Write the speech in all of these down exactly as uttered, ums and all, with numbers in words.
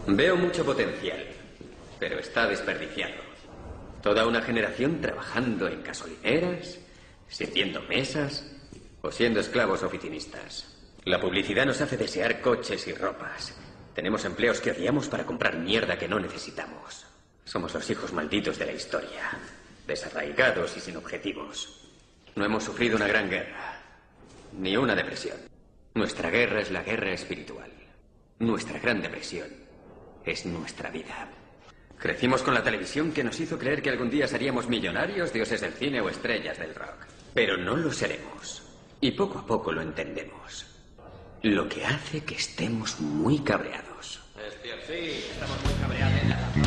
Veo mucho potencial, pero está desperdiciado. Toda una generación trabajando en gasolineras, sirviendo mesas o siendo esclavos oficinistas. La publicidad nos hace desear coches y ropas. Tenemos empleos que odiamos para comprar mierda que no necesitamos. Somos los hijos malditos de la historia, desarraigados y sin objetivos. No hemos sufrido una gran guerra, ni una depresión. Nuestra guerra es la guerra espiritual. Nuestra gran depresión es nuestra vida. Crecimos con la televisión que nos hizo creer que algún día seríamos millonarios, dioses del cine o estrellas del rock. Pero no lo seremos. Y poco a poco lo entendemos. Lo que hace que estemos muy cabreados. Sí, estamos muy cabreados.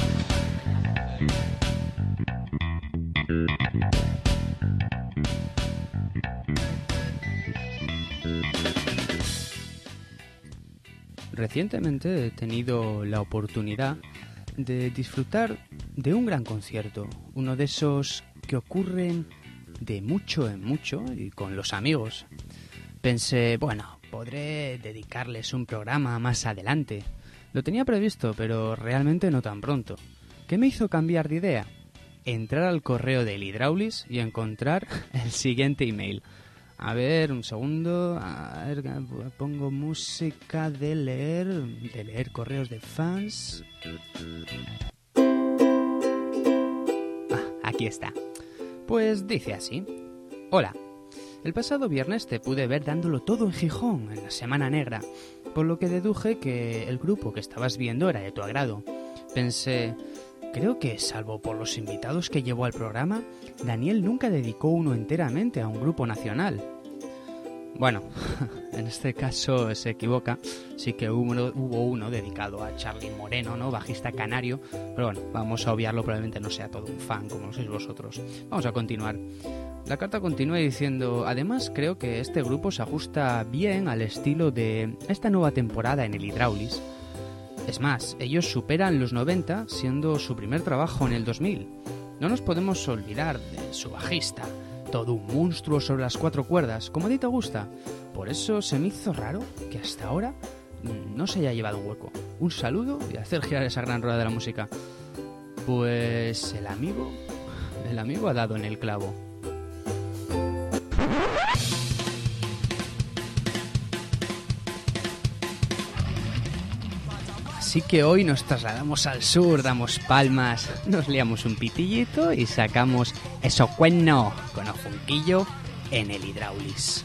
Recientemente he tenido la oportunidad de disfrutar de un gran concierto, uno de esos que ocurren de mucho en mucho y con los amigos. Pensé, bueno, podré dedicarles un programa más adelante. Lo tenía previsto, pero realmente no tan pronto. ¿Qué me hizo cambiar de idea? Entrar al correo del Hydraulis y encontrar el siguiente email. A ver, un segundo. A ver, pongo música de leer, de leer correos de fans. Ah, aquí está. Pues dice así. Hola. El pasado viernes te pude ver dándolo todo en Gijón, en la Semana Negra, por lo que deduje que el grupo que estabas viendo era de tu agrado. Pensé, creo que, salvo por los invitados que llevó al programa, Daniel nunca dedicó uno enteramente a un grupo nacional. Bueno, en este caso se equivoca, sí que hubo uno, hubo uno dedicado a Charly Moreno, ¿no? Bajista canario, pero bueno, vamos a obviarlo, probablemente no sea todo un fan como sois vosotros. Vamos a continuar. La carta continúa diciendo, además creo que este grupo se ajusta bien al estilo de esta nueva temporada en el Hydraulis. Es más, ellos superan los noventa siendo su primer trabajo en el dos mil. No nos podemos olvidar de su bajista, todo un monstruo sobre las cuatro cuerdas, como a ti te gusta. Por eso se me hizo raro que hasta ahora no se haya llevado un hueco. Un saludo y hacer girar esa gran rueda de la música. Pues el amigo, el amigo ha dado en el clavo. Así que hoy nos trasladamos al sur, damos palmas, nos liamos un pitillito y sacamos eso cuerno con ofunquillo en el Hydraulis.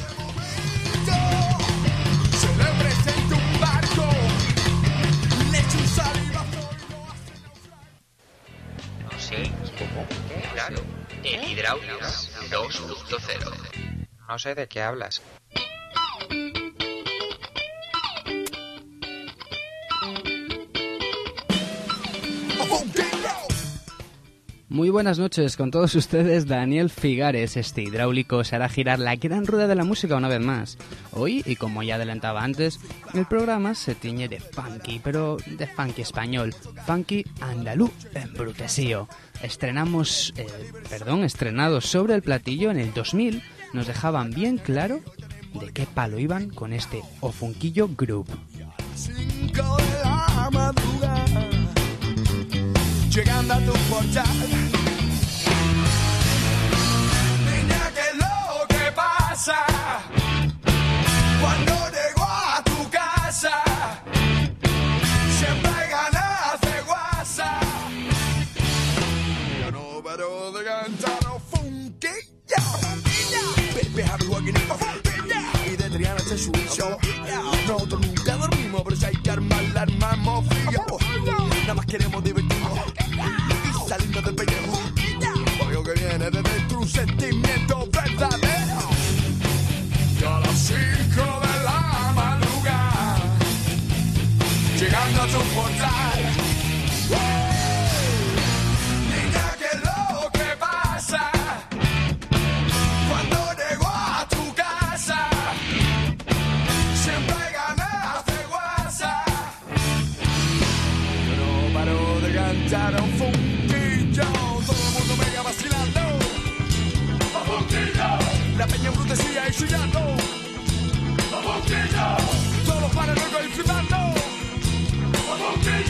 Sí, claro, el Hydraulis dos punto cero. No sé de qué hablas. Muy buenas noches, con todos ustedes Daniel Figares. Este hidráulico se hará girar la gran rueda de la música una vez más. Hoy, y como ya adelantaba antes, el programa se tiñe de funky, pero de funky español, funky andaluz embrutecido. Estrenamos, eh, perdón, estrenados sobre el platillo en el dos mil, nos dejaban bien claro de qué palo iban con este Ofunquillo Group. Cinco de la madrugada, llegando a tu portal. Niña, ¿qué es lo que pasa? Cuando llego a tu casa, siempre hay ganas de guasa. Yo no paro de cantar Ofunquillo. Baby, happy walking in Ofunquillo. Y de Triana se subió. Nosotros nunca dormimos, pero si hay que armar, la armamos frío. Nada más queremos divertirnos y salirnos del pellejo. Algo que viene desde tu sentimiento verdadero. Y a las cinco de la madrugada, llegando a tu portal. Niña, ¿qué es lo que pasa? Cuando llego a tu casa, siempre hay ganas de guasa. Yo no paro de cantar a un funquillo. Todo el mundo mega vacilando. A funquillo. La peña embrutecida y chillando. A funquillo. Todos los panes locos disfrutando. A funquillo.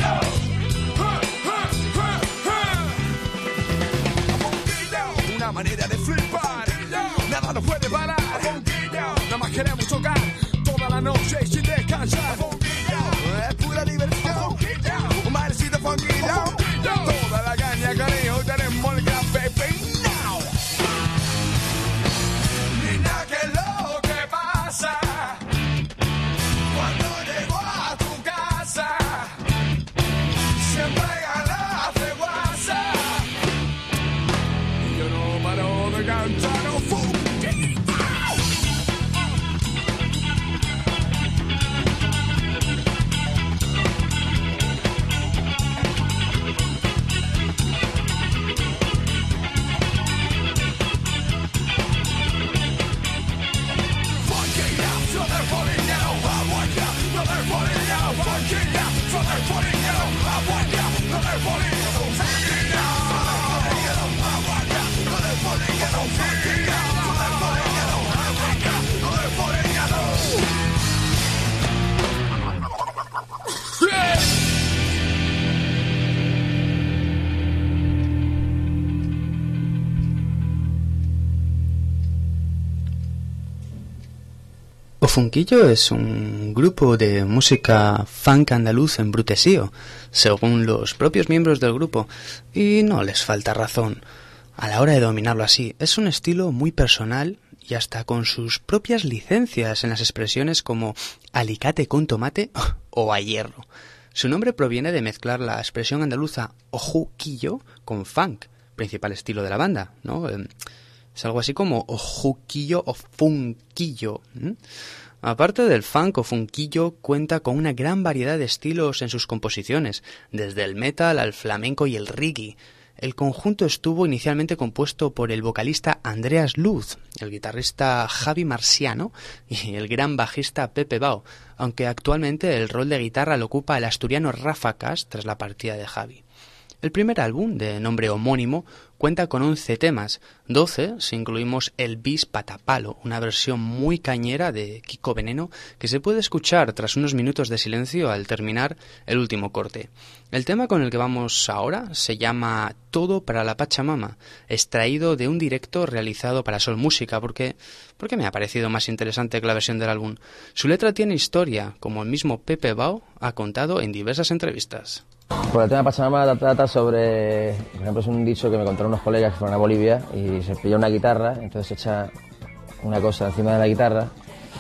O Funquillo es un grupo de música funk andaluz embrutecido, según los propios miembros del grupo, y no les falta razón a la hora de dominarlo así. Es un estilo muy personal y hasta con sus propias licencias en las expresiones como alicate con tomate o a hierro. Su nombre proviene de mezclar la expresión andaluza ojuquillo con funk, principal estilo de la banda, ¿no? Es algo así como ojuquillo o funquillo. ¿Mm? Aparte del funk o funquillo, cuenta con una gran variedad de estilos en sus composiciones, desde el metal al flamenco y el reggae. El conjunto estuvo inicialmente compuesto por el vocalista Andreas Luz, el guitarrista Javi Marciano y el gran bajista Pepe Bao, aunque actualmente el rol de guitarra lo ocupa el asturiano Rafa Cas tras la partida de Javi. El primer álbum, de nombre homónimo, cuenta con once temas, doce si incluimos el bis patapalo, una versión muy cañera de Kiko Veneno que se puede escuchar tras unos minutos de silencio al terminar el último corte. El tema con el que vamos ahora se llama Todo para la Pachamama, extraído de un directo realizado para Sol Música, porque, porque me ha parecido más interesante que la versión del álbum. Su letra tiene historia, como el mismo Pepe Bao ha contado en diversas entrevistas. Pues el tema Pachamama trata sobre, por ejemplo, es un dicho que me contaron unos colegas que fueron a Bolivia y se pilla una guitarra, entonces se echa una cosa encima de la guitarra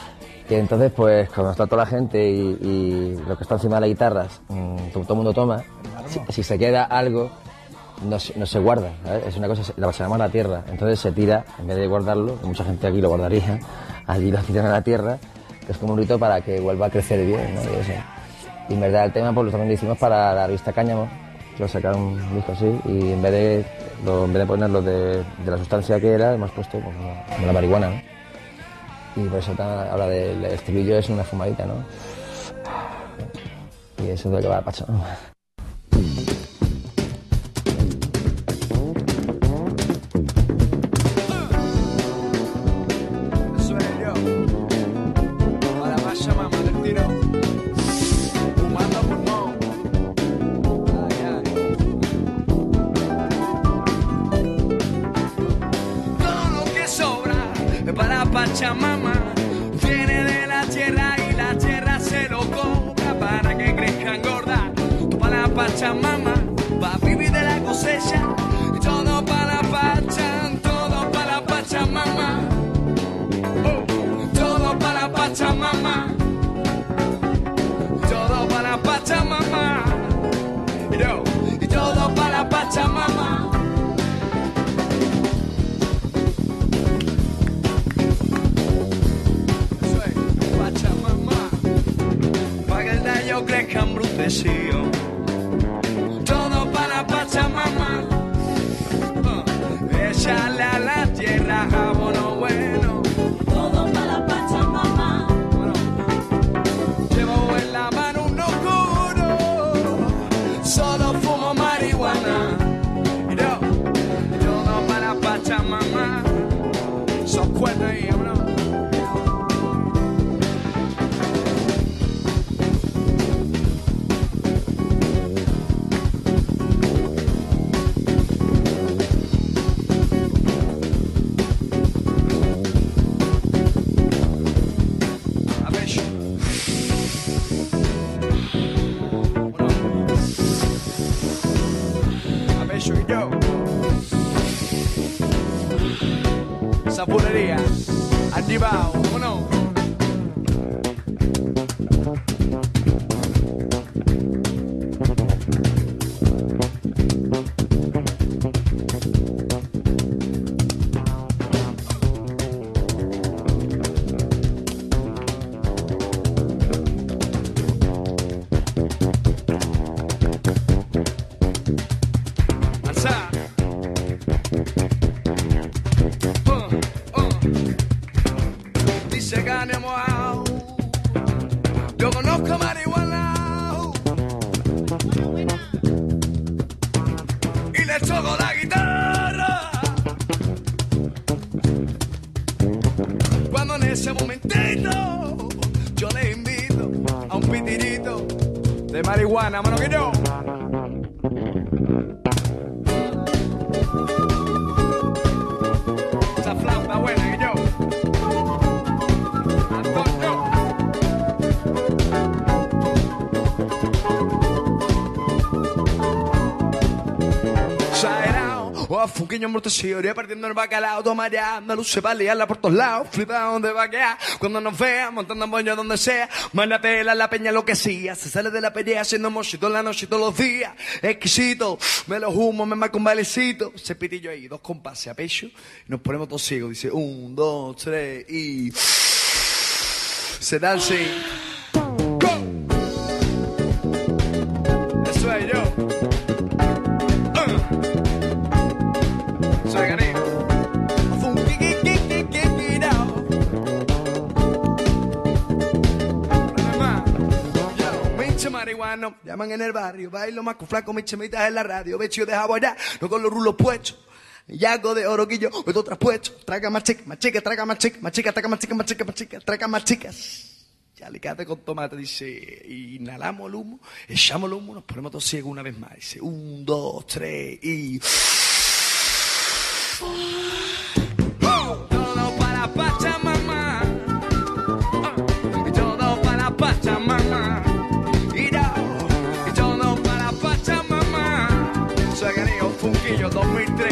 y entonces pues cuando está toda la gente y, y lo que está encima de la guitarra mmm, todo, todo el mundo toma, si, si se queda algo no, no se guarda, ¿sabes? Es una cosa, la Pachamama a la tierra, entonces se tira, en vez de guardarlo, mucha gente aquí lo guardaría, allí lo tiran a la tierra, que es como un rito para que vuelva a crecer bien, ¿no? Y eso. Y en verdad el tema pues lo también lo hicimos para la revista Cáñamo, que lo sacaron un disco así, y en vez de, lo, en vez de ponerlo de, de la sustancia que era, hemos puesto pues, como, como la marihuana, ¿no? Y por eso habla del estribillo, es una fumadita, ¿no? Y eso es lo que va a Pachamama. Pachamama viene de la tierra y la tierra se lo cobra para que crezca engorda. Todo para la Pachamama, para vivir de la cosecha. Y todo para la Pacha, todo para la Pachamama. Oh, todo para la Pachamama. Todo para la Pachamama. Yo, y todo para la Pachamama. Crezca embrutecido, todo para la Pachamama, uh, échale a la tierra abono bueno, todo para la Pachamama, bueno, llevo en la mano un oscuro, solo fumo marihuana, y yo, todo para la Pachamama, son cuernos y vámonos. Sapunería, activado, vámonos. de marihuana, mano que yo. Esa flauta buena que yo. Antonio. Exagerado, oh, funquiño amortecido, iría partiendo el bacalao, todo mareando, luces para liarla por todos lados, flipado donde vaquea, cuando nos vea, montando en boño donde sea, manda pela la peña lo que sea, se sale de la pelea haciendo mochito en la noche todos los días, exquisito, me lo humo, me marco un bailecito, ese pitillo ahí, dos compases a pecho, y nos ponemos todos ciegos, dice un, dos, tres, y se da el sí. ¡Go! Eso es yo. Soy Garín. Marihuano, llaman en el barrio, bailo más con flaco, mis chemitas en la radio, vestido de jaboya, no con los rulos puestos, yago de oroquillo, todo traspuesto, traga más chica, más chica, traga más chica, más chica, traga más chica, más chica, más chica, traga más chicas. Ya alicate con tomate, dice, inhalamos el humo, echamos el humo, nos ponemos todos ciegos una vez más, dice, un, dos, tres, y... Todo para Pachamama, y todo para Pachamama. Funquillo dos mil tres.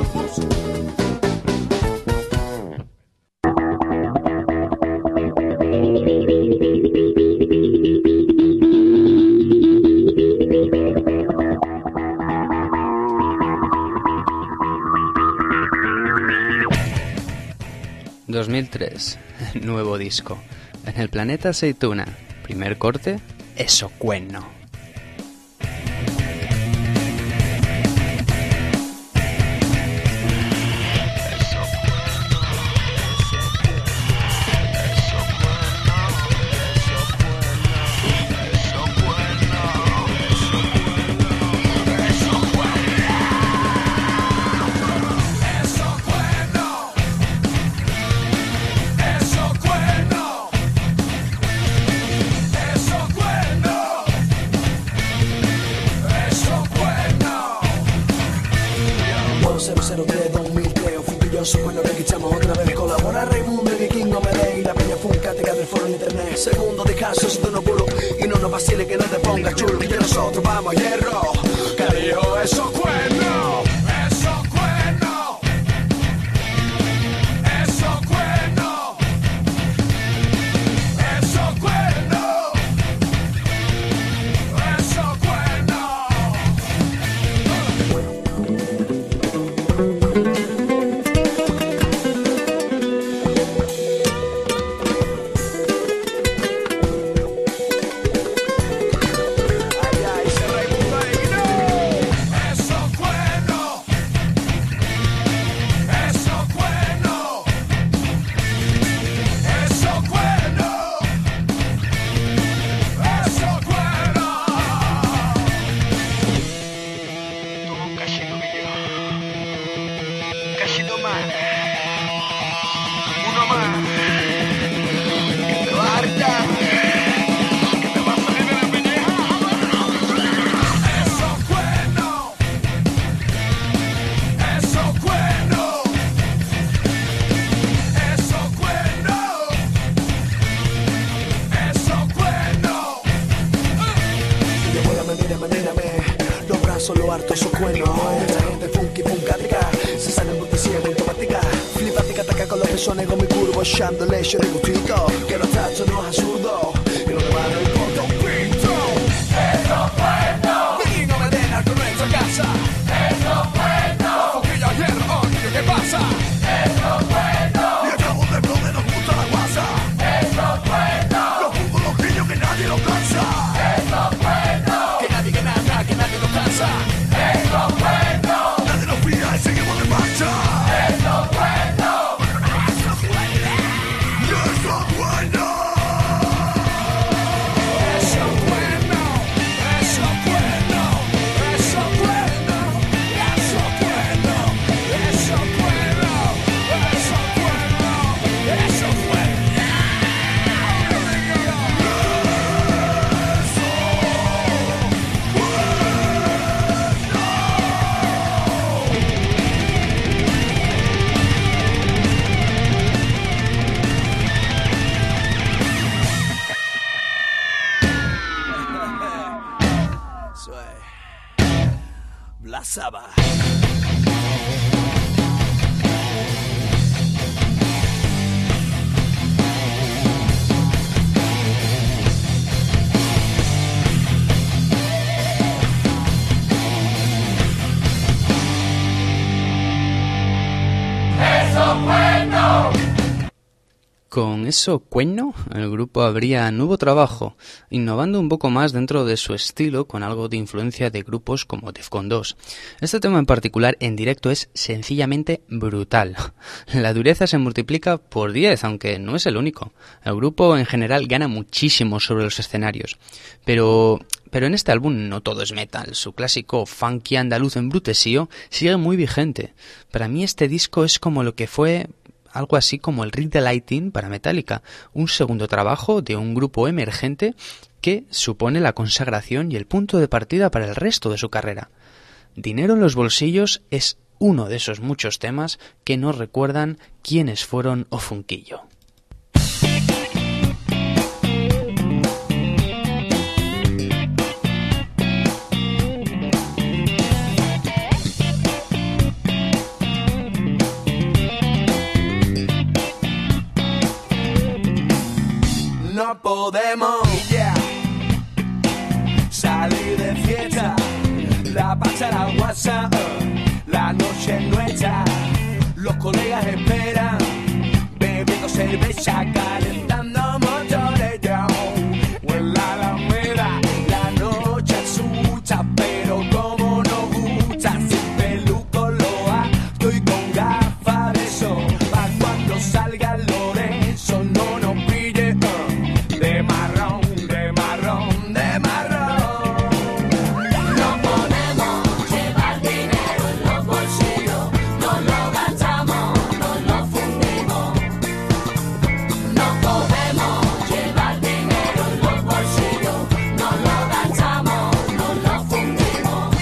dos mil tres, nuevo disco. En el planeta Aceituna, primer corte, Eso Cuerno. Segundo de caso, esto no puro y no nos vacile que no te pongas chulo, que nosotros vamos a hierro. Carijo, eso cuerno, eso cuerno, eso cuerno, eso cuerno, eso cuerno. Solo harto esos cuernos. Esta gente funky, funkátrica, se sale en cortesía muy automática. Flipática, ataca con los pezones, con mi curvo, echándole yo de gustito. Que los tachos no es absurdo, y lo demás no importa un pito. Esos cuernos, vino me deja con nuestra casa. Esos cuernos, funquillo hierro, oye, ¿qué pasa? Esos cuernos, y acabo de bloque, nos gusta la guasa. Esos cuernos, los fungos, los pillos, que nadie los cansa. Esos cuernos, que nadie, que nada, que nadie los cansa. Esos cuernos, nadie nos pilla y seguimos de marcha. Esos cuernos, esos cuernos, esos cuernos. Eso es. Black Sabbath. Con eso cueno, el grupo abría nuevo trabajo, innovando un poco más dentro de su estilo con algo de influencia de grupos como Defcon dos. Este tema en particular en directo es sencillamente brutal. La dureza se multiplica por diez, aunque no es el único. El grupo en general gana muchísimo sobre los escenarios, pero... Pero en este álbum no todo es metal, su clásico funky andaluz embrutecido sigue muy vigente. Para mí este disco es como lo que fue algo así como el Read the Lighting para Metallica, un segundo trabajo de un grupo emergente que supone la consagración y el punto de partida para el resto de su carrera. Dinero en los bolsillos es uno de esos muchos temas que nos recuerdan quiénes fueron O Funquillo. No podemos yeah. salir de fiesta, la pacha, la WhatsApp, la noche es nuestra, los colegas esperan, bebiendo cerveza, calentando motores, yo, o en la alameda, la noche asusta, pero como nos gusta, sin peluco loa, estoy con gafas de sol, pa' cuando salga el Lorenzo, no nos pille, uh, de marrón, de marrón, de marrón. No podemos llevar dinero en los bolsillos, no lo gastamos, no lo fundimos. No podemos llevar dinero en los bolsillos, no lo gastamos, no lo fundimos.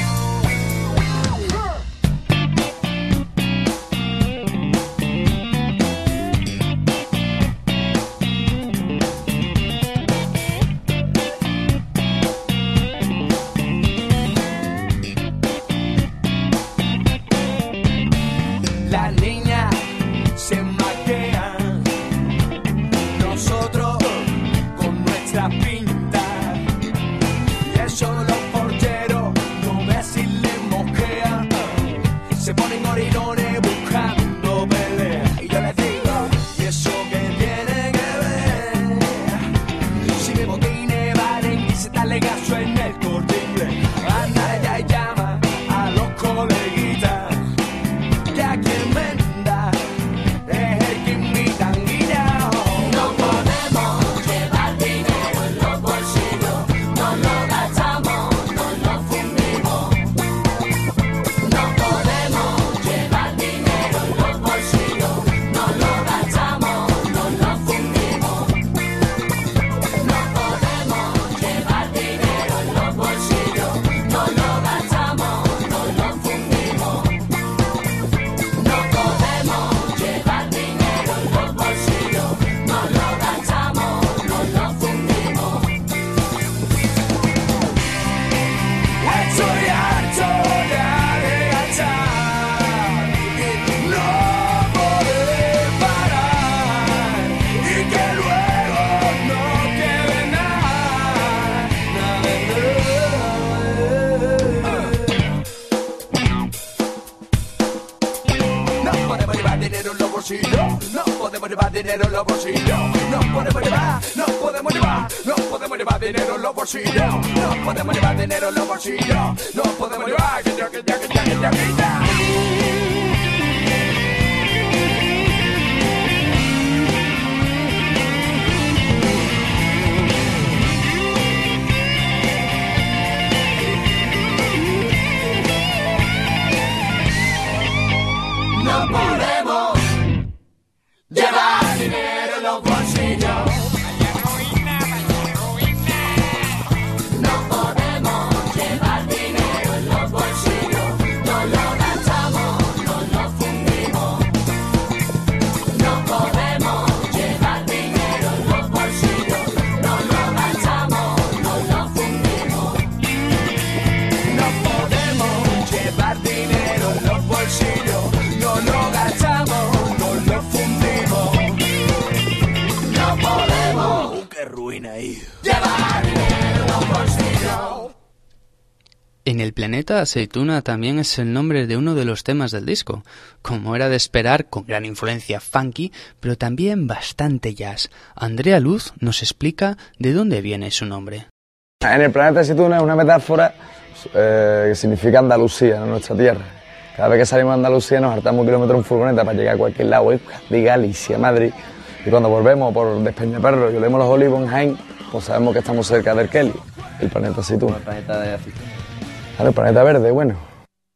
Las niñas se maquean, nosotros con nuestra pinta. Y eso los porteros no ves si les mosquean. Se ponen orinones buscando pelea. Y yo les digo, ¿y eso que tiene que ver? Si me botines valen y se dale gaso en el Corte Inglés. Anda ya y llama a los coleguitas. Ya quien manda es el que invitan guiñao. No podemos llevar dinero en los bolsillos, no lo gastamos, no lo fundimos. No podemos llevar dinero en los bolsillos, no lo gastamos, no lo fundimos. No podemos llevar dinero en los bolsillos, no lo gastamos, no lo fundimos. No podemos llevar dinero en los bolsillos, no lo gastamos, no lo fundimos. Estoy harto ya de gastar y no poder parar y que luego no quede nada, nada de No podemos llevar dinero en los bolsillos, no podemos llevar dinero en los bolsillos, no podemos llevar, no podemos llevar, no podemos llevar dinero en los bolsillos, no podemos llevar dinero en los bolsillos, no podemos llevar, que ya, que ya, que ya, que ya, que ya. No podemos llevar dinero en los bolsillos. No podemos llevar dinero en los bolsillos. No lo gastamos, En el planeta Aceituna también es el nombre de uno de los temas del disco, como era de esperar, con gran influencia funky, pero también bastante jazz. Andrea Luz nos explica de dónde viene su nombre. En el planeta Aceituna es una metáfora eh, que significa Andalucía, ¿no? Nuestra tierra. Cada vez que salimos a Andalucía nos hartamos kilómetros en furgoneta para llegar a cualquier lado, de Galicia, Madrid, y cuando volvemos por Despeñaperro y olemos los olivos en Jaén, pues sabemos que estamos cerca del Kelly, el planeta Aceituna. El planeta de Aceituna. Claro, el planeta verde, bueno.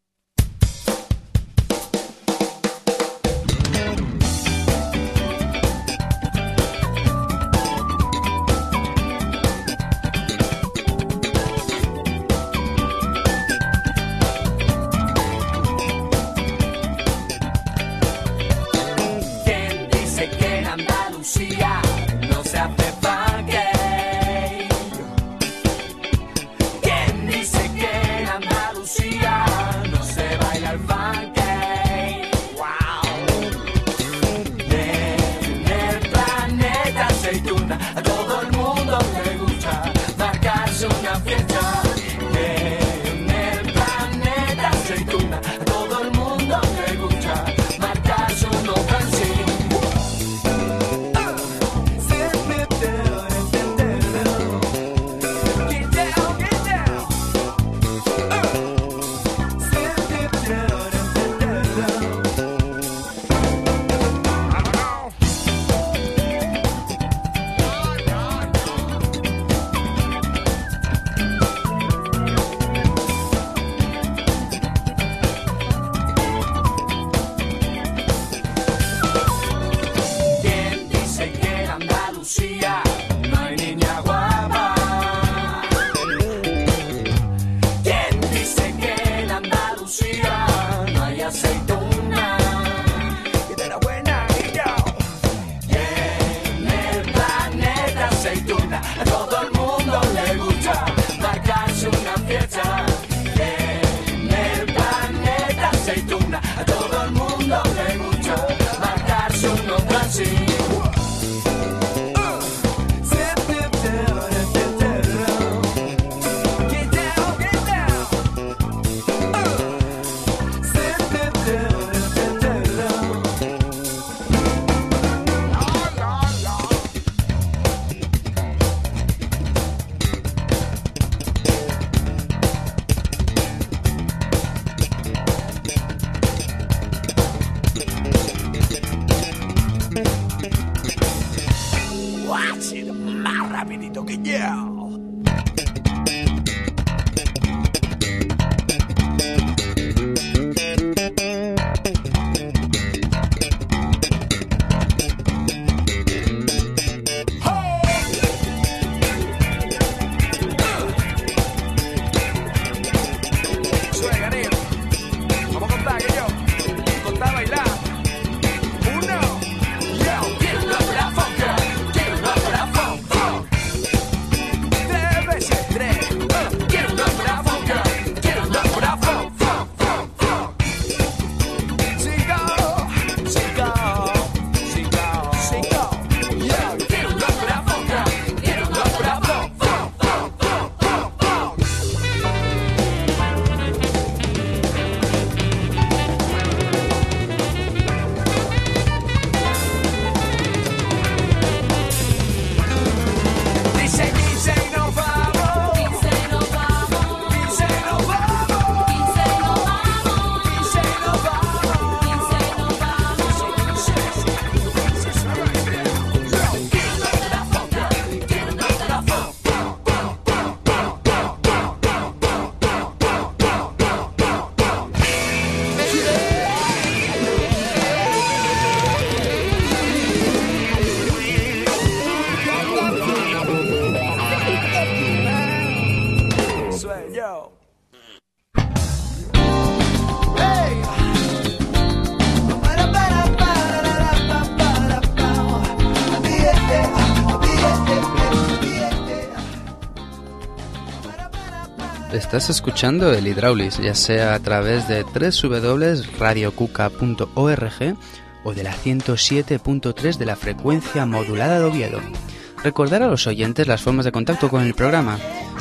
Estás escuchando el Hydraulis, ya sea a través de doble u doble u doble u punto radio cuca punto org o de la ciento siete punto tres de la frecuencia modulada de Oviedo. Recordar a los oyentes las formas de contacto con el programa.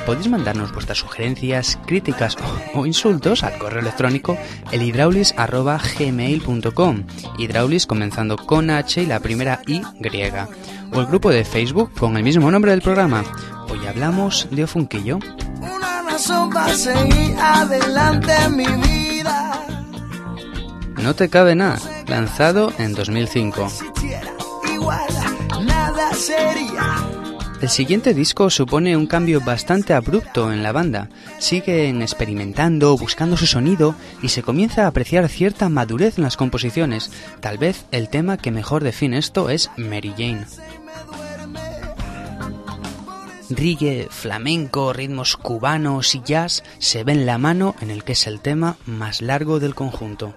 podéis mandarnos vuestras sugerencias, críticas o, o insultos al correo electrónico elhidraulis arroba gmail punto com, hidraulis comenzando con H y la primera I griega, o el grupo de Facebook con el mismo nombre del programa. Hoy hablamos de Ofunquillo. Una razón para seguir adelante en mi vida. No te cabe nada, lanzado en dos mil cinco. Igual, nada sería. El siguiente disco supone un cambio bastante abrupto en la banda. Siguen experimentando, buscando su sonido y se comienza a apreciar cierta madurez en las composiciones. Tal vez el tema que mejor define esto es Mary Jane. Reggae, flamenco, ritmos cubanos y jazz se ven la mano en el que es el tema más largo del conjunto.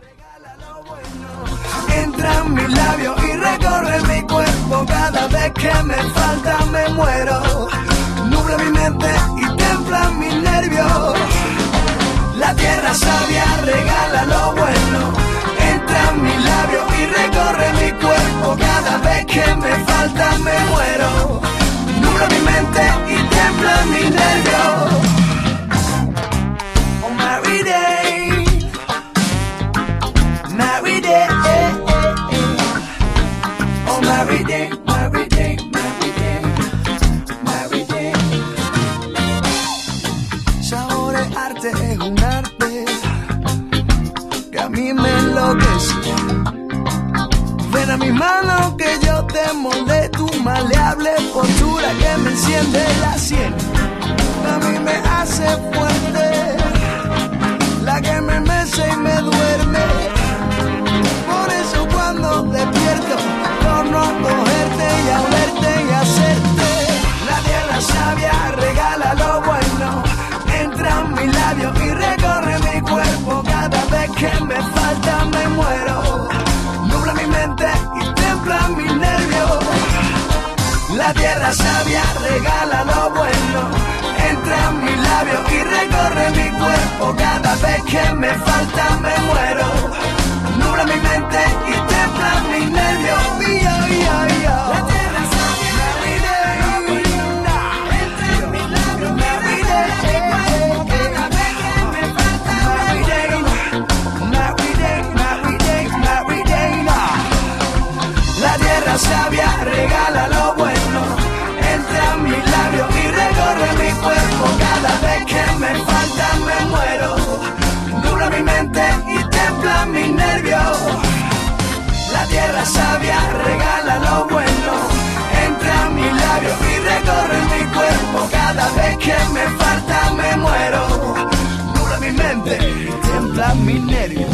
Entra en mis labios y recorre mi cuerpo. Cada vez que me falta me muero. Nubla mi mente y templa mis nervios. La tierra sabia regala lo bueno. Entra en mis labios y recorre mi cuerpo. Cada vez que me falta me muero. Nubla mi mente y templa mis nervios. Oh, Mary Day, Mary Day. Mary Day, Mary Day, Mary Day, Mary Day. Saborearte es un arte que a mí me enloquece. Ven a mi mano que yo te molde tu maleable postura que me enciende la sien. A mí me hace fuerte, la que me mece y me duerme. Por eso cuando despierto no cogerte y a olerte y hacerte. La tierra sabia regala lo bueno. Entra en mis labios y recorre mi cuerpo. Cada vez que me falta me muero. Nubla mi mente y templa mis nervios. La tierra sabia regala lo bueno. Entra en mis labios y recorre mi cuerpo. Cada vez que me falta me muero. Nubla mi mente y templa mis nervios. La tierra sabia Mary Day. Entra en mis labios Mary Day. Cada vez que me falta Mary Day. Mary Day, Mary Day, Mary Day. La tierra sabia regala lo bueno. Entra en mis labios y recorre mi cuerpo. Cada vez que me falta me muero. Nubla mi mente y templa mis nervios. La tierra sabia regala lo bueno. Entra en mis labios y recorre mi cuerpo. Cada vez que me falta me muero. Nubla mi mente y templa mis nervios.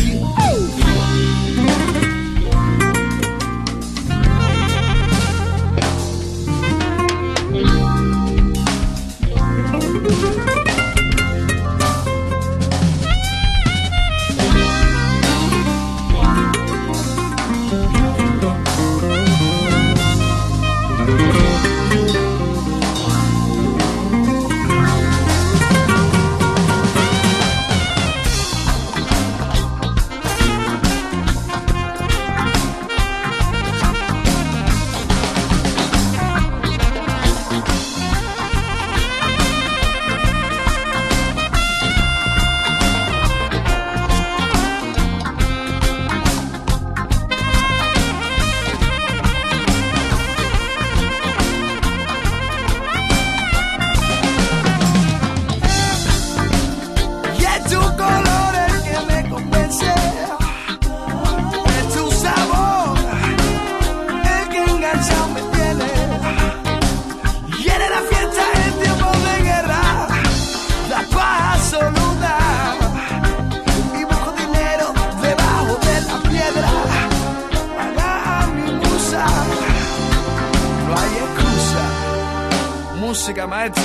Música, maestro.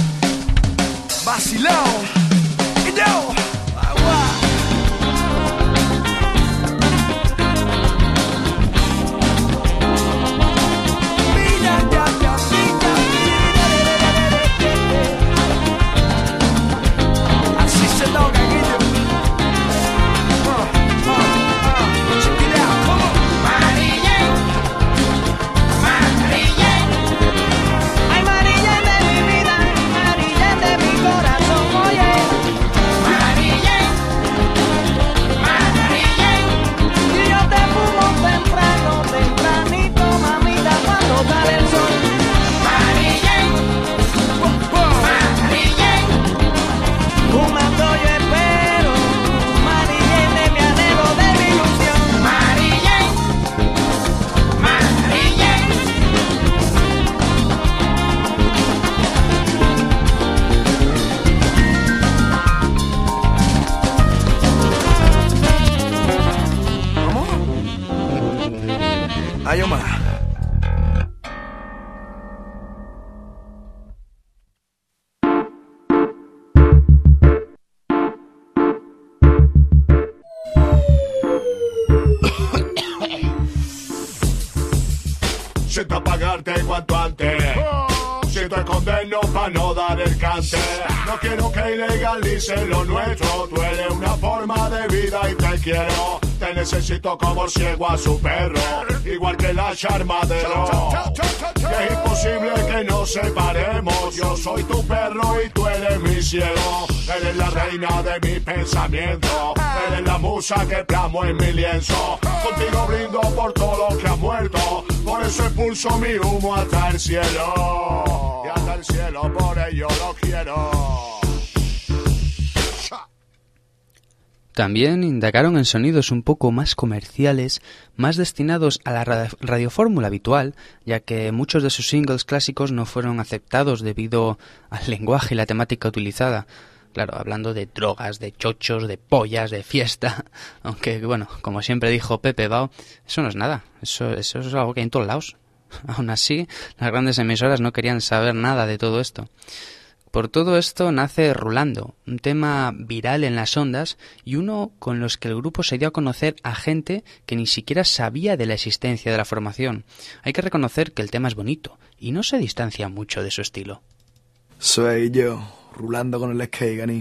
Vacilón. Y yo. Agua. Mira, ya, ya, mira, mira. Así se toca, Guillo. Uh, uh, uh. Check it out, come on. Mary Jane. Mary Jane. Ay, Mary Jane de mi vida. Mary Jane. casarte cuanto antes. Si te condeno pa' no dar el cante. No quiero que ilegalicen lo nuestro. Tú eres una forma de vida y te quiero. Te necesito como el ciego a su perro, igual que la Charmadero. Que es imposible que nos separemos. Yo soy tu perro y tú eres mi cielo. Eres la reina de mi pensamiento. Eres la musa que plasmo en mi lienzo. Contigo brindo por todo lo que ha muerto. Por eso expulso mi humo hasta el cielo. Y hasta el cielo, por ello lo quiero. También indagaron en sonidos un poco más comerciales, más destinados a la radiofórmula habitual, ya que muchos de sus singles clásicos no fueron aceptados debido al lenguaje y la temática utilizada. Claro, hablando de drogas, de chochos, de pollas, de fiesta. Aunque, bueno, como siempre dijo Pepe Bao, eso no es nada, eso, eso es algo que hay en todos lados. Aún así, las grandes emisoras no querían saber nada de todo esto. Por todo esto nace Rulando, un tema viral en las ondas y uno con los que el grupo se dio a conocer a gente que ni siquiera sabía de la existencia de la formación. Hay que reconocer que el tema es bonito y no se distancia mucho de su estilo. Soy yo, rulando con el skate, ganí.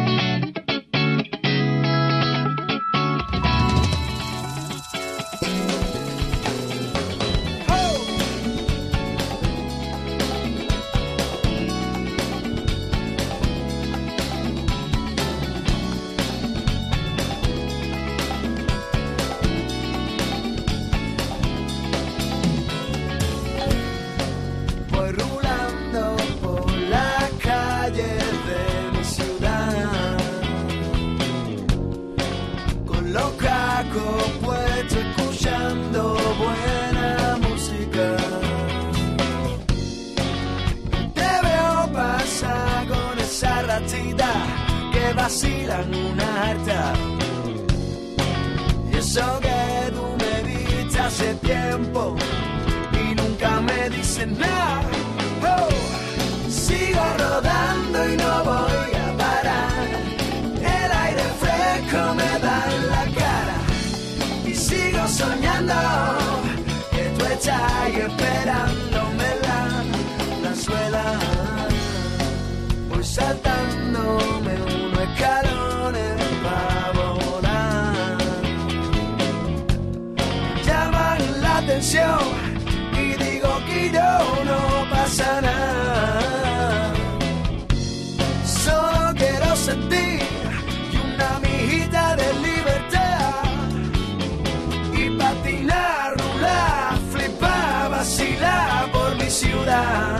Vacilan una harta. Y eso que tú me viste hace tiempo y nunca me dices nada. Oh, sigo rodando y no voy a parar. El aire fresco me da en la cara y sigo soñando que tú estás ahí esperándome la, la suela. Voy saltándome unos escalones para volar. Llaman la atención y digo que yo no pasa nada. Solo quiero sentir una mijita de libertad y patinar, rular, flipar, vacilar por mi ciudad.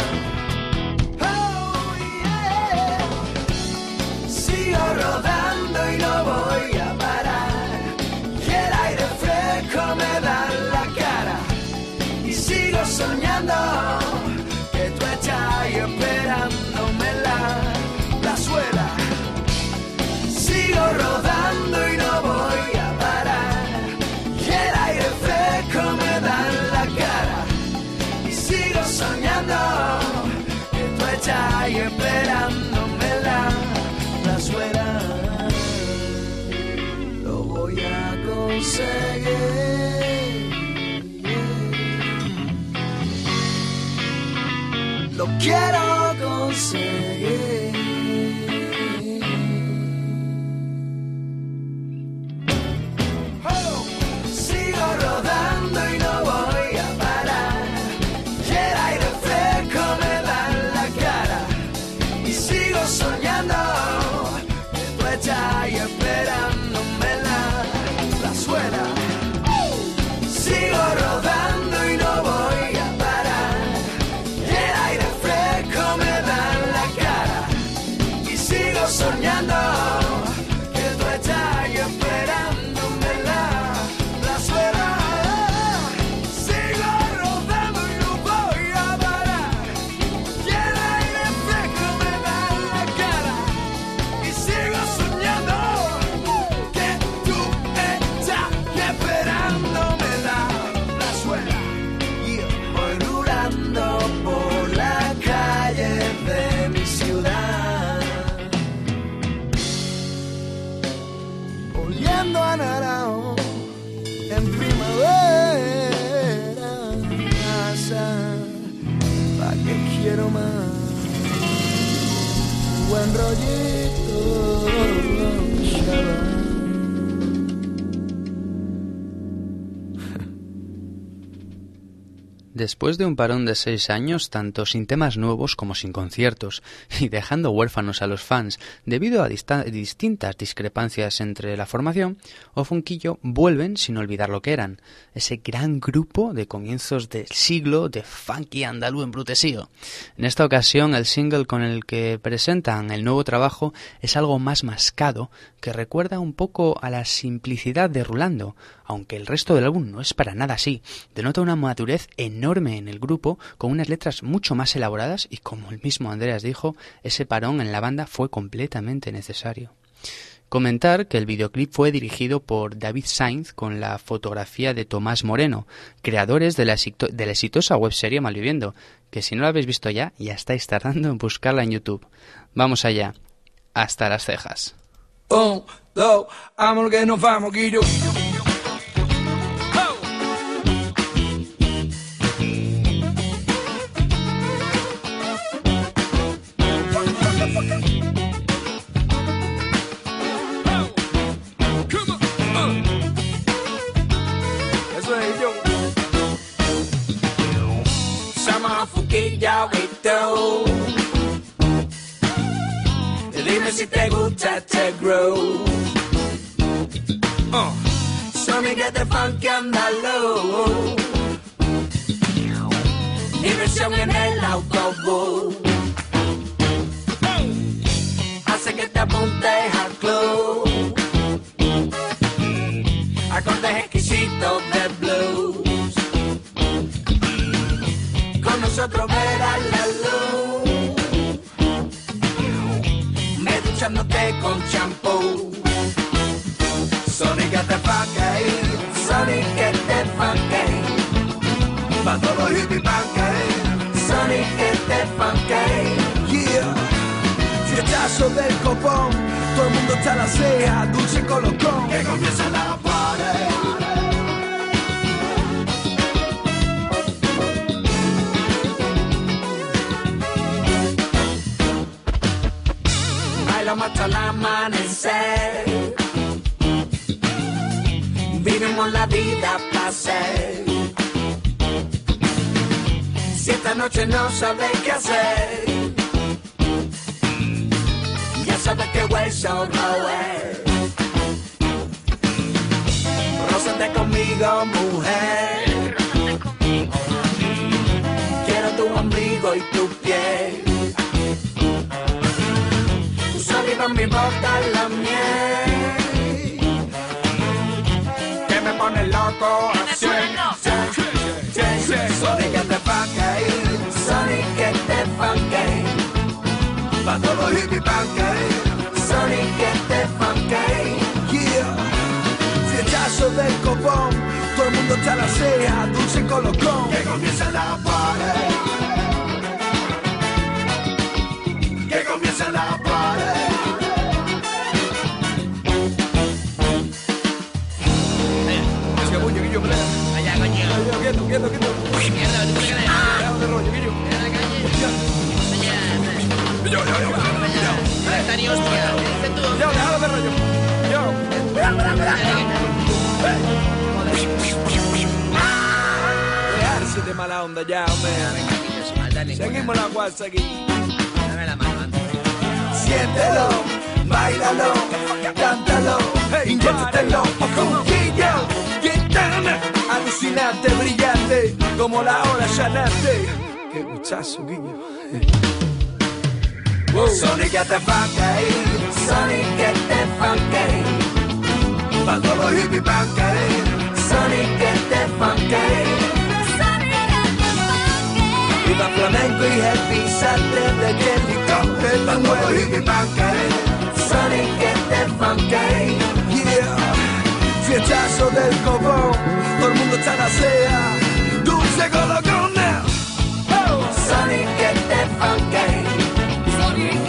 Rodando y no voy a parar. Y el aire fresco me da en la cara y sigo soñando que tú estás ahí esperándome la, la suela. Sigo rodando y no voy a parar. Y el aire fresco me da en la cara y sigo soñando que tú estás ahí esperándome la la suela. Lo voy a conseguir. Lo quiero conseguir. Oh, sigo rodando y no voy a parar. Y el aire fresco me da en la cara y sigo soñando. Y esperándome la, la suela. Sigo rodando y no voy a parar. Y el aire fresco me da en la cara y sigo soñando que tú estás ahí esperándome la, la suela. Sigo rodando y no voy a parar. Y el aire fresco me da en la cara y sigo soñando que tú estás esperándome la, la suela. Y voy rulando por la calle de mi ciudad, oliendo a naranjo en primavera. Pasa buen rollito. Después de un parón de seis años, tanto sin temas nuevos como sin conciertos, y dejando huérfanos a los fans debido a dista- distintas discrepancias entre la formación, O Funquillo vuelven sin olvidar lo que eran, ese gran grupo de comienzos del siglo de funky andaluz embrutecido. En esta ocasión, el single con el que presentan el nuevo trabajo es algo más mascado, que recuerda un poco a la simplicidad de Rulando, aunque el resto del álbum no es para nada así. Denota una madurez enorme en el grupo, con unas letras mucho más elaboradas y, como el mismo Andreas dijo, ese parón en la banda fue completamente necesario. Comentar que el videoclip fue dirigido por David Sainz con la fotografía de Tomás Moreno, creadores de la, exito- de la exitosa webserie Malviviendo, que si no la habéis visto ya, ya estáis tardando en buscarla en YouTube. Vamos allá. Hasta las cejas. Un, dos, vámonos que nos vamos, Guillo. Eso es yo. Sama Funquillo y tú. Dime si te gusta este groove. Uh. Sonic de funky andaluz. Diversión en el autobús. Hace que te apuntes al club. Acordes exquisitos de blues. Con nosotros verás la luz. Duchándote con champú. Sonic te funky, Sonic te funky, pa' todos los hippie funky, Sonic te funky. Yeah, fiestazo del copón, todo el mundo está a la ceja, dulce colocón, que comienza la party. Bailamos hasta el amanecer. Vivimos la vida a placer. Si esta noche no sabes qué hacer, ya sabes que hueso no es. Rózate conmigo, mujer. Quiero tu ombligo y tu piel. Saliva en mi boca la miel que me pone loco así. Sonic te funky, Sonic te funky, pa' todos los hippie funky, Sonic te funky. Yeah, fiestazo del copón, todo el mundo está a la ceja, dulce colocón, que comienza la party, que comienza la party. Allá, coño. Quieto, quieto, quieto. Mierda, tú te quedas. Cuidado de rollo, Guillo. Mira la calle. Está ni hostia. Dice tú. Yo, déjalo de rollo. Yo. Dejarse de mala onda ya, hombre. Seguimos la guasa aquí. Dame la mano antes. Siéntelo, bailalo, cántalo, inyéctatelo, Funquillo. Gitana, alucinante, brillante, como la hora ya nace. Qué gustazo, Guillo. Wow. Sonic te funky, Sonic te funky, pa' todos los hippie funky, Sonic te funky, viva flamenco y happy, salte de que licor, pa' todos los hippie funky, Sonic te funky. Yeah. Fiestazo del copón, todo el mundo está a la ceja, dulce colocón now. Oh. Sonic te funky, Sonic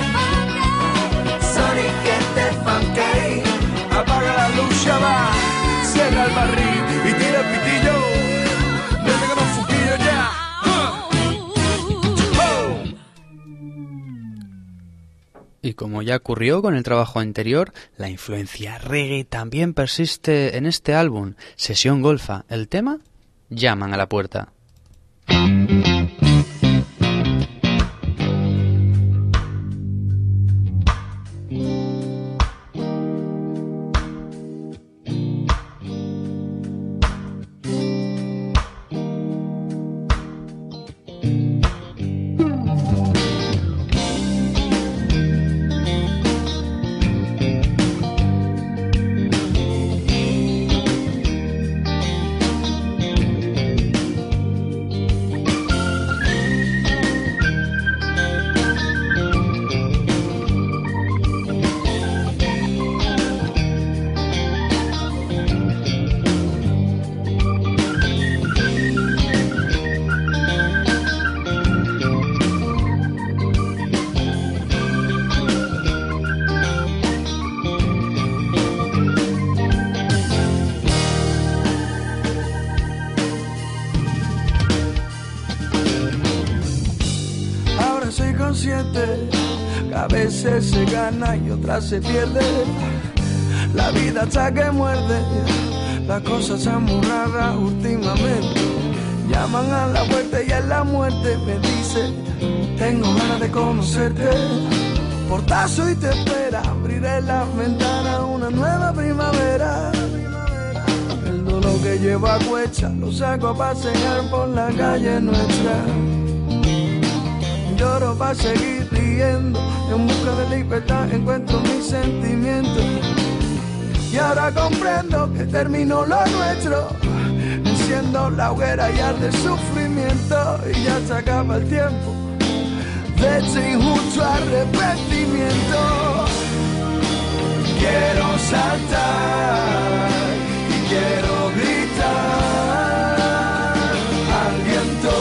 te funky. Apaga la luz, ya va, cierra el barril y tira el pitillo. Desde que nos Funquillo ya. Uh. Oh. Y como ya ocurrió con el trabajo anterior, la influencia reggae también persiste en este álbum, Sesión Golfa. El tema, Llaman a la puerta. Que a veces se gana y otras se pierde. La vida hasta que muerde, las cosas son muy raras últimamente. Llaman a la puerta y en la muerte me dice: tengo ganas de conocerte. Portazo y te espera, abriré la ventana a una nueva primavera. El dolor que llevo a cuesta lo saco a pasear por la calle nuestra. Lloro para seguir riendo, en busca de libertad encuentro mis sentimientos. Y ahora comprendo que terminó lo nuestro, enciendo la hoguera y arde el sufrimiento. Y ya se acaba el tiempo de este injusto arrepentimiento. Quiero saltar y quiero gritar al viento.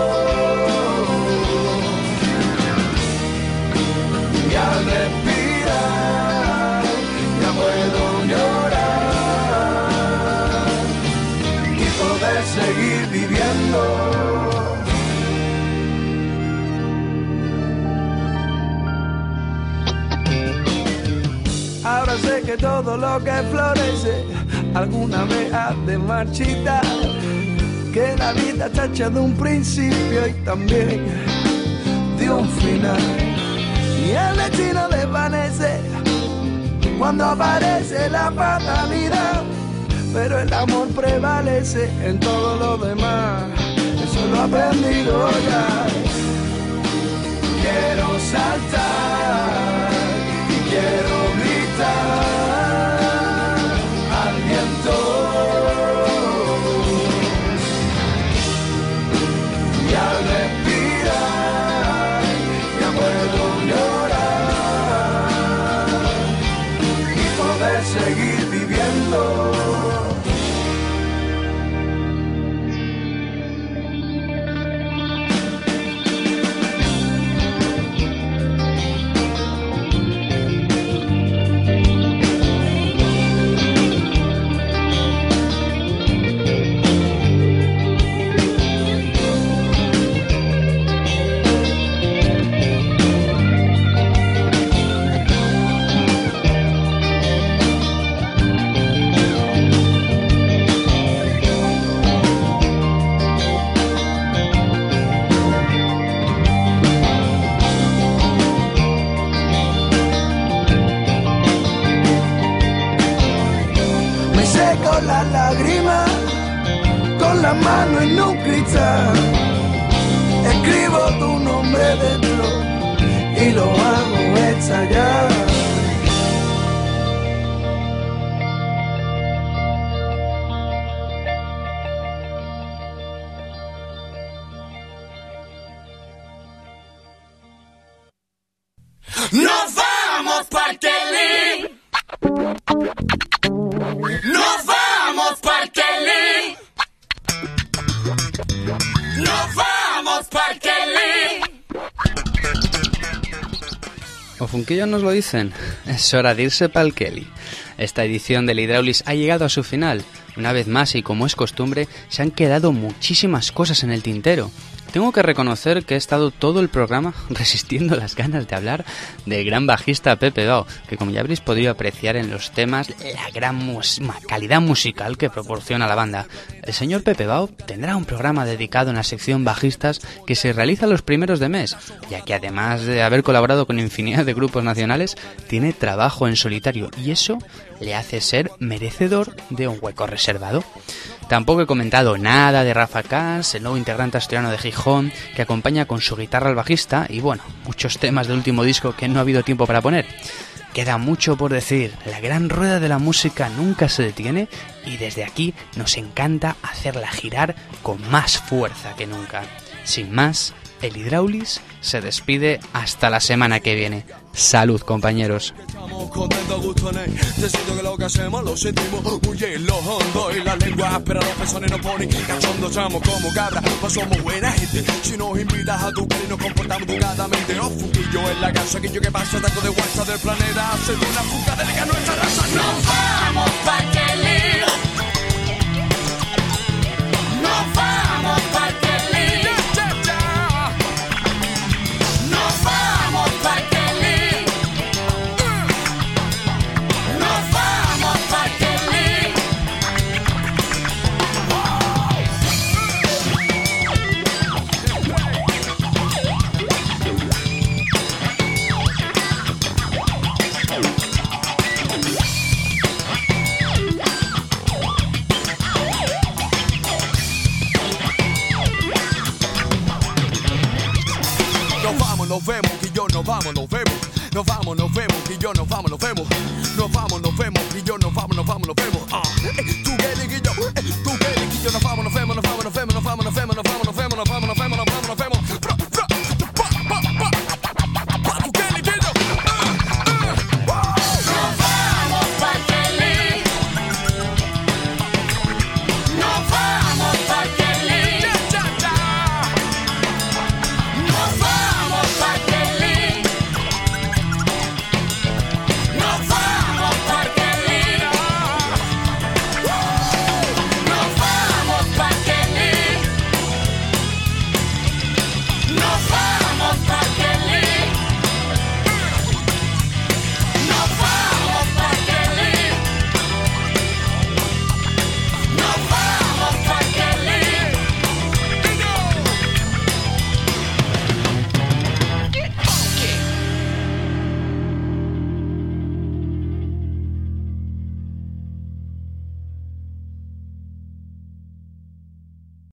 Y al respirar ya puedo llorar y poder seguir viviendo. Ahora sé que todo lo que florece alguna vez ha de marchitar, que la vida está hecha de un principio y también de un final. Y el destino desvanece cuando aparece la fatalidad, pero el amor prevalece en todo lo demás. Eso lo he aprendido ya. Quiero saltar y quiero gritar al viento. Y al respirar ya puedo seguir viviendo. Con la lágrima, con la mano en un cristal, escribo tu nombre dentro y lo hago estallar. Nos vamos para Kelly. Nos vamos para Kelly. Nos vamos para Kelly. ¿O Funquillos nos lo dicen? Es hora de irse pa'l Kelly. Esta edición del Hydraulics ha llegado a su final. Una vez más, y como es costumbre, se han quedado muchísimas cosas en el tintero. Tengo que reconocer que he estado todo el programa resistiendo las ganas de hablar del gran bajista Pepe Bao, que como ya habréis podido apreciar en los temas, la gran mus- calidad musical que proporciona la banda. El señor Pepe Bao tendrá un programa dedicado en la sección bajistas que se realiza los primeros de mes, ya que además de haber colaborado con infinidad de grupos nacionales, tiene trabajo en solitario y eso le hace ser merecedor de un hueco reservado. Tampoco he comentado nada de Rafa Cans, el nuevo integrante asturiano de Gijón, que acompaña con su guitarra al bajista, y bueno, muchos temas del último disco que no ha habido tiempo para poner. Queda mucho por decir, la gran rueda de la música nunca se detiene y desde aquí nos encanta hacerla girar con más fuerza que nunca. Sin más, el Hydraulis se despide hasta la semana que viene. Salud, compañeros. Contento, gusto en él. Decido que lo que hacemos lo sentimos muy en lo hondo. Y la lengua, pero los pezones nos ponen cachondo. Estamos como cabra, pues somos buena gente. Si nos invitas a tu casa y nos comportamos educadamente. Oh, fuquillo en la casa, aquello que pasa tanto de WhatsApp del planeta. Hace de una fuga de nuestra raza. Nos vamos pa' que lío. Nos vamos pa' que lío. Nos vamos pa' que nos vemos, y yo nos vamos, nos vemos. Nos vamos, nos vemos, y yo nos vamos, nos vemos. Nos vamos, nos vemos, y yo nos vamos, nos vamos, nos vemos. Ah, eh, tú quieres y yo, eh, tú quieres y yo nos vamos, nos vemos, nos vamos, nos vemos, nos vamos, nos vemos, nos vamos, nos vemos, nos vamos, nos vemos, nos vamos, nos vemos.